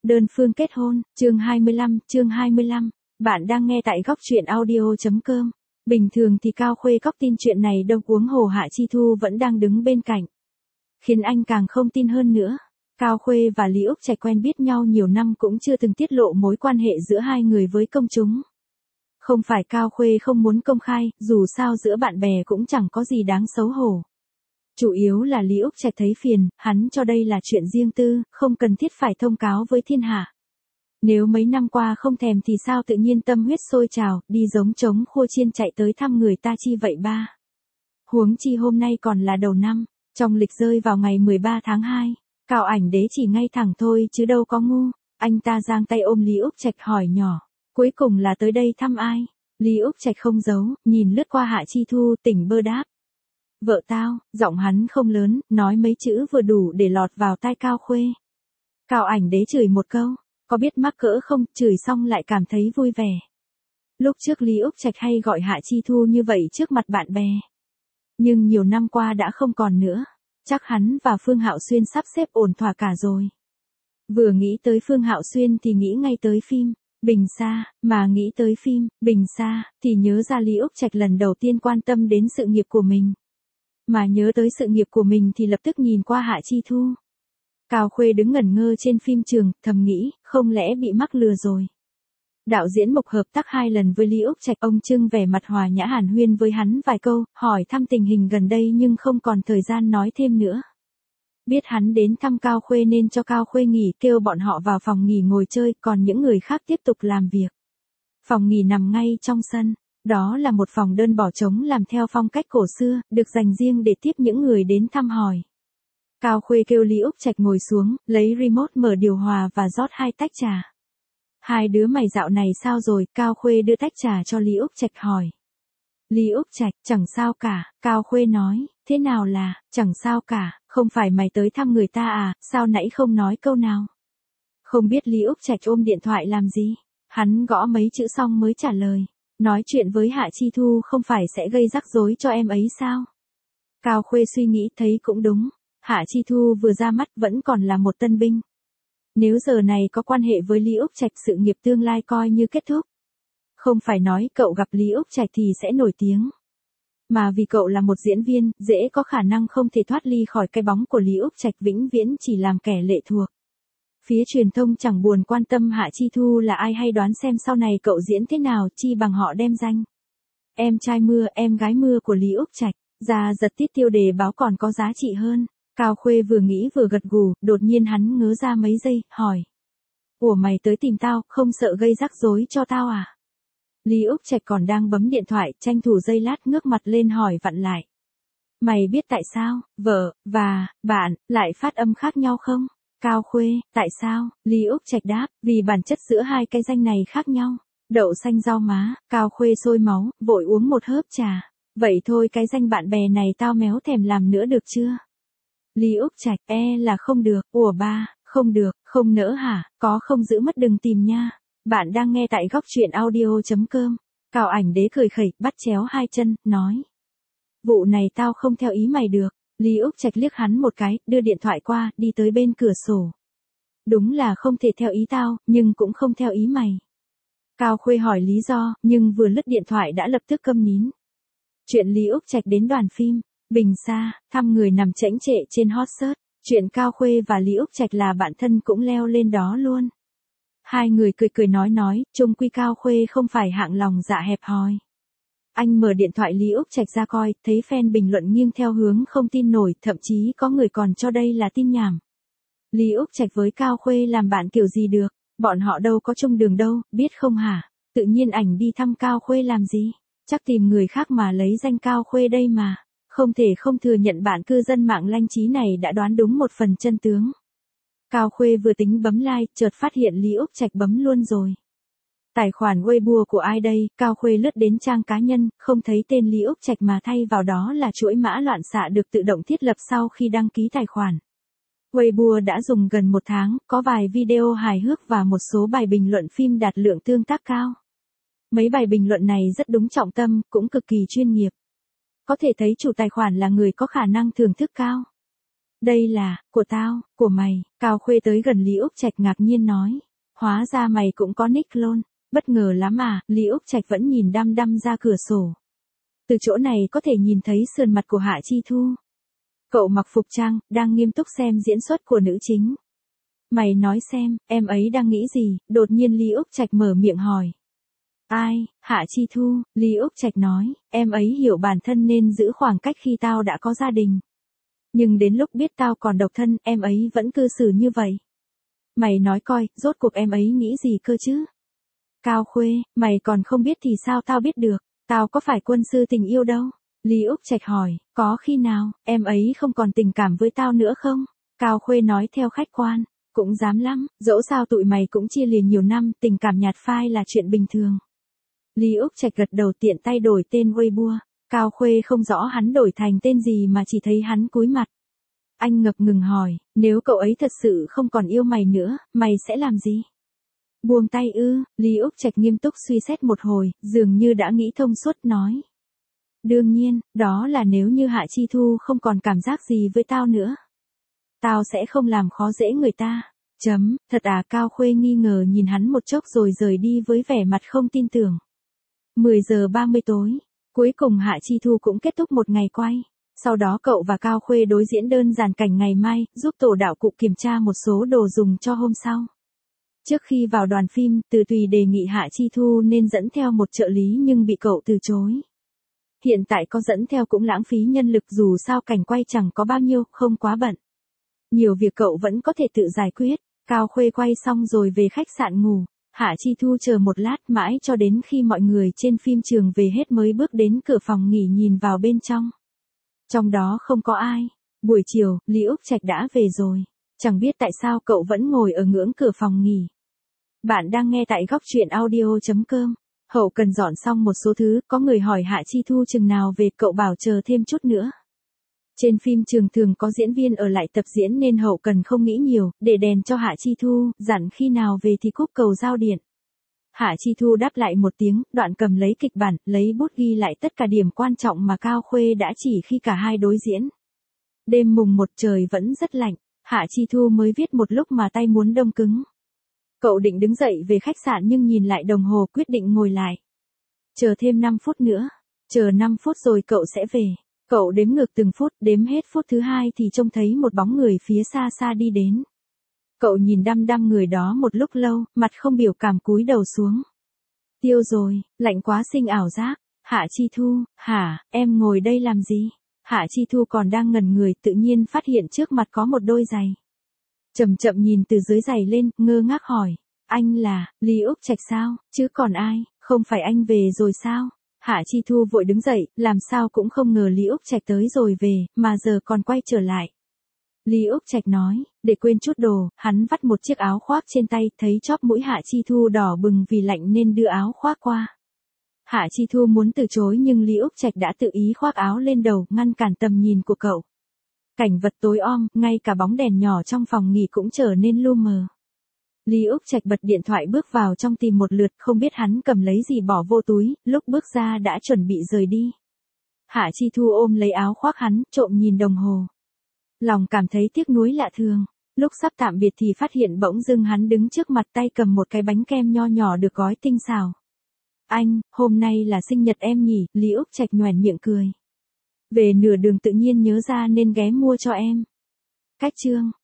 Đơn phương kết hôn, chương 25. Bạn đang nghe tại góc truyện audio.com. Bình thường thì Cao Khuê cóc tin chuyện này đâu, huống hồ Hạ Chi Thu vẫn đang đứng bên cạnh. Khiến anh càng không tin hơn nữa. Cao Khuê và Lý Úc Trạch quen biết nhau nhiều năm cũng chưa từng tiết lộ mối quan hệ giữa hai người với công chúng. Không phải Cao Khuê không muốn công khai, dù sao giữa bạn bè cũng chẳng có gì đáng xấu hổ. Chủ yếu là Lý Úc Trạch thấy phiền, hắn cho đây là chuyện riêng tư, không cần thiết phải thông cáo với thiên hạ. Nếu mấy năm qua không thèm thì sao tự nhiên tâm huyết sôi trào, đi giống trống khua chiên chạy tới thăm người ta chi vậy ba. Huống chi hôm nay còn là đầu năm, trong lịch rơi vào ngày 13 tháng 2, Cao Ảnh Đế chỉ ngay thẳng thôi chứ đâu có ngu. Anh ta giang tay ôm Lý Úc Trạch hỏi nhỏ, cuối cùng là tới đây thăm ai? Lý Úc Trạch không giấu, nhìn lướt qua Hạ Chi Thu, tỉnh bơ đáp. Vợ tao. Giọng hắn không lớn, nói mấy chữ vừa đủ để lọt vào tai Cao Khuê. Cao Ảnh Đế chửi một câu, có biết mắc cỡ không, chửi xong lại cảm thấy vui vẻ. Lúc trước Lý Úc Trạch hay gọi Hạ Chi Thu như vậy trước mặt bạn bè. Nhưng nhiều năm qua đã không còn nữa, chắc hắn và Phương Hạo Xuyên sắp xếp ổn thỏa cả rồi. Vừa nghĩ tới Phương Hạo Xuyên thì nghĩ ngay tới phim Bình Sa, mà nghĩ tới phim Bình Sa thì nhớ ra Lý Úc Trạch lần đầu tiên quan tâm đến sự nghiệp của mình. Mà nhớ tới sự nghiệp của mình thì lập tức nhìn qua Hạ Chi Thu. Cao Khuê đứng ngẩn ngơ trên phim trường, thầm nghĩ, không lẽ bị mắc lừa rồi. Đạo diễn Mộc hợp tác 2 lần với Lý Úc Trạch, ông Trưng vẻ mặt hòa nhã hàn huyên với hắn vài câu, hỏi thăm tình hình gần đây nhưng không còn thời gian nói thêm nữa. Biết hắn đến thăm Cao Khuê nên cho Cao Khuê nghỉ, kêu bọn họ vào phòng nghỉ ngồi chơi, còn những người khác tiếp tục làm việc. Phòng nghỉ nằm ngay trong sân. Đó là một phòng đơn bỏ trống làm theo phong cách cổ xưa, được dành riêng để tiếp những người đến thăm hỏi. Cao Khuê kêu Lý Úc Trạch ngồi xuống, lấy remote mở điều hòa và rót 2 tách trà. Hai đứa mày dạo này sao rồi? Cao Khuê đưa tách trà cho Lý Úc Trạch hỏi. Lý Úc Trạch, chẳng sao cả. Cao Khuê nói, thế nào là, chẳng sao cả, không phải mày tới thăm người ta à, sao nãy không nói câu nào? Không biết Lý Úc Trạch ôm điện thoại làm gì, hắn gõ mấy chữ xong mới trả lời. Nói chuyện với Hạ Chi Thu không phải sẽ gây rắc rối cho em ấy sao? Cao Khuê suy nghĩ thấy cũng đúng. Hạ Chi Thu vừa ra mắt vẫn còn là một tân binh. Nếu giờ này có quan hệ với Lý Úc Trạch, sự nghiệp tương lai coi như kết thúc. Không phải nói cậu gặp Lý Úc Trạch thì sẽ nổi tiếng. Mà vì cậu là một diễn viên, dễ có khả năng không thể thoát ly khỏi cái bóng của Lý Úc Trạch, vĩnh viễn chỉ làm kẻ lệ thuộc. Phía truyền thông chẳng buồn quan tâm Hạ Chi Thu là ai hay đoán xem sau này cậu diễn thế nào, chi bằng họ đem danh em trai mưa, em gái mưa của Lý Úc Trạch ra giật tít tiêu đề báo còn có giá trị hơn. Cao Khuê vừa nghĩ vừa gật gù, đột nhiên hắn ngớ ra mấy giây, hỏi. Ủa mày tới tìm tao, không sợ gây rắc rối cho tao à? Lý Úc Trạch còn đang bấm điện thoại, tranh thủ giây lát ngước mặt lên hỏi vặn lại. Mày biết tại sao, vợ, và, bạn, lại phát âm khác nhau không? Cao Khuê, tại sao? Lý Úc Trạch đáp, vì bản chất giữa hai cái danh này khác nhau. Đậu xanh rau má. Cao Khuê sôi máu, vội uống một hớp trà. Vậy thôi cái danh bạn bè này tao méo thèm làm nữa được chưa? Lý Úc Trạch, là không được. Ủa ba, không được, không nỡ hả? Có không giữ mất đừng tìm nha. Bạn đang nghe tại góc truyện audio.com. Cao Ảnh Đế cười khẩy, bắt chéo hai chân, nói. Vụ này tao không theo ý mày được. Lý Úc Trạch liếc hắn một cái, đưa điện thoại qua, đi tới bên cửa sổ. Đúng là không thể theo ý tao, nhưng cũng không theo ý mày. Cao Khuê hỏi lý do, nhưng vừa lướt điện thoại đã lập tức câm nín. Chuyện Lý Úc Trạch đến đoàn phim Bình Sa, thăm người nằm chễnh trệ trên hot search. Chuyện Cao Khuê và Lý Úc Trạch là bạn thân cũng leo lên đó luôn. Hai người cười cười nói, chung quy Cao Khuê không phải hạng lòng dạ hẹp hòi. Anh mở điện thoại Lý Úc Trạch ra coi, thấy fan bình luận nghiêng theo hướng không tin nổi, thậm chí có người còn cho đây là tin nhảm. Lý Úc Trạch với Cao Khuê làm bạn kiểu gì được, bọn họ đâu có chung đường đâu, biết không hả? Tự nhiên ảnh đi thăm Cao Khuê làm gì? Chắc tìm người khác mà lấy danh Cao Khuê đây mà. Không thể không thừa nhận bạn cư dân mạng lanh trí này đã đoán đúng một phần chân tướng. Cao Khuê vừa tính bấm like, chợt phát hiện Lý Úc Trạch bấm luôn rồi. Tài khoản Weibo của ai đây? Cao Khuê lướt đến trang cá nhân, không thấy tên Lý Úc Trạch mà thay vào đó là chuỗi mã loạn xạ được tự động thiết lập sau khi đăng ký tài khoản. Weibo đã dùng gần 1 tháng, có vài video hài hước và một số bài bình luận phim đạt lượng tương tác cao. Mấy bài bình luận này rất đúng trọng tâm, cũng cực kỳ chuyên nghiệp. Có thể thấy chủ tài khoản là người có khả năng thưởng thức cao. Đây là, của tao, của mày, Cao Khuê tới gần Lý Úc Trạch ngạc nhiên nói. Hóa ra mày cũng có nick luôn, bất ngờ lắm à, Lý Úc Trạch vẫn nhìn đăm đăm ra cửa sổ. Từ chỗ này có thể nhìn thấy sườn mặt của Hạ Chi Thu. Cậu mặc phục trang, đang nghiêm túc xem diễn xuất của nữ chính. Mày nói xem, em ấy đang nghĩ gì, đột nhiên Lý Úc Trạch mở miệng hỏi. Ai, Hạ Chi Thu, Lý Úc Trạch nói, em ấy hiểu bản thân nên giữ khoảng cách khi tao đã có gia đình. Nhưng đến lúc biết tao còn độc thân, em ấy vẫn cư xử như vậy. Mày nói coi, rốt cuộc em ấy nghĩ gì cơ chứ? Cao Khuê, mày còn không biết thì sao tao biết được, tao có phải quân sư tình yêu đâu. Lý Úc Trạch hỏi, có khi nào, em ấy không còn tình cảm với tao nữa không? Cao Khuê nói theo khách quan, cũng dám lắm, dẫu sao tụi mày cũng chia liền nhiều năm, tình cảm nhạt phai là chuyện bình thường. Lý Úc Trạch gật đầu tiện tay đổi tên Weibo, Cao Khuê không rõ hắn đổi thành tên gì mà chỉ thấy hắn cúi mặt. Anh ngập ngừng hỏi, nếu cậu ấy thật sự không còn yêu mày nữa, mày sẽ làm gì? Buông tay ư, Lý Úc Trạch nghiêm túc suy xét một hồi, dường như đã nghĩ thông suốt nói. Đương nhiên, đó là nếu như Hạ Chi Thu không còn cảm giác gì với tao nữa. Tao sẽ không làm khó dễ người ta. Thật à, Cao Khuê nghi ngờ nhìn hắn một chốc rồi rời đi với vẻ mặt không tin tưởng. 10 giờ 30 tối, cuối cùng Hạ Chi Thu cũng kết thúc một ngày quay. Sau đó cậu và Cao Khuê đối diễn đơn giản cảnh ngày mai, giúp tổ đạo cụ kiểm tra một số đồ dùng cho hôm sau. Trước khi vào đoàn phim, Từ Tùy đề nghị Hạ Chi Thu nên dẫn theo một trợ lý nhưng bị cậu từ chối. Hiện tại có dẫn theo cũng lãng phí nhân lực dù sao cảnh quay chẳng có bao nhiêu, không quá bận. Nhiều việc cậu vẫn có thể tự giải quyết. Cao Khuê quay xong rồi về khách sạn ngủ. Hạ Chi Thu chờ một lát mãi cho đến khi mọi người trên phim trường về hết mới bước đến cửa phòng nghỉ nhìn vào bên trong. Trong đó không có ai. Buổi chiều, Lý Úc Trạch đã về rồi. Chẳng biết tại sao cậu vẫn ngồi ở ngưỡng cửa phòng nghỉ. Bạn đang nghe tại góc truyện audio.com. Hậu cần dọn xong một số thứ, có người hỏi Hạ Chi Thu chừng nào về, cậu bảo chờ thêm chút nữa. Trên phim trường thường có diễn viên ở lại tập diễn nên hậu cần không nghĩ nhiều, để đèn cho Hạ Chi Thu, dặn khi nào về thì cúp cầu giao điện. Hạ Chi Thu đáp lại một tiếng, đoạn cầm lấy kịch bản, lấy bút ghi lại tất cả điểm quan trọng mà Cao Khuê đã chỉ khi cả hai đối diễn. Đêm mùng 1 trời vẫn rất lạnh, Hạ Chi Thu mới viết một lúc mà tay muốn đông cứng. Cậu định đứng dậy về khách sạn nhưng nhìn lại đồng hồ quyết định ngồi lại. Chờ thêm 5 phút nữa, chờ 5 phút rồi cậu sẽ về. Cậu đếm ngược từng phút, đếm hết phút thứ 2 thì trông thấy một bóng người phía xa xa đi đến. Cậu nhìn đăm đăm người đó một lúc lâu, mặt không biểu cảm cúi đầu xuống. Tiêu rồi, lạnh quá sinh ảo giác. Hạ Chi Thu, hả, em ngồi đây làm gì? Hạ Chi Thu còn đang ngẩn người tự nhiên phát hiện trước mặt có một đôi giày. Chậm chậm nhìn từ dưới giày lên, ngơ ngác hỏi. Anh là, Lý Úc Trạch sao, chứ còn ai, không phải anh về rồi sao? Hạ Chi Thu vội đứng dậy, làm sao cũng không ngờ Lý Úc Trạch tới rồi về, mà giờ còn quay trở lại. Lý Úc Trạch nói, để quên chút đồ, hắn vắt một chiếc áo khoác trên tay, thấy chóp mũi Hạ Chi Thu đỏ bừng vì lạnh nên đưa áo khoác qua. Hạ Chi Thu muốn từ chối nhưng Lý Úc Trạch đã tự ý khoác áo lên đầu, ngăn cản tầm nhìn của cậu. Cảnh vật tối om, ngay cả bóng đèn nhỏ trong phòng nghỉ cũng trở nên lu mờ. Lý Úc Trạch bật điện thoại bước vào trong tìm một lượt, không biết hắn cầm lấy gì bỏ vô túi, lúc bước ra đã chuẩn bị rời đi. Hạ Chi Thu ôm lấy áo khoác hắn, trộm nhìn đồng hồ. Lòng cảm thấy tiếc nuối lạ thường. Lúc sắp tạm biệt thì phát hiện bỗng dưng hắn đứng trước mặt, tay cầm một cái bánh kem nho nhỏ được gói tinh xảo. Anh, hôm nay là sinh nhật em nhỉ? Lý Úc Trạch nhoẻn miệng cười. Về nửa đường tự nhiên nhớ ra nên ghé mua cho em. Cách chương.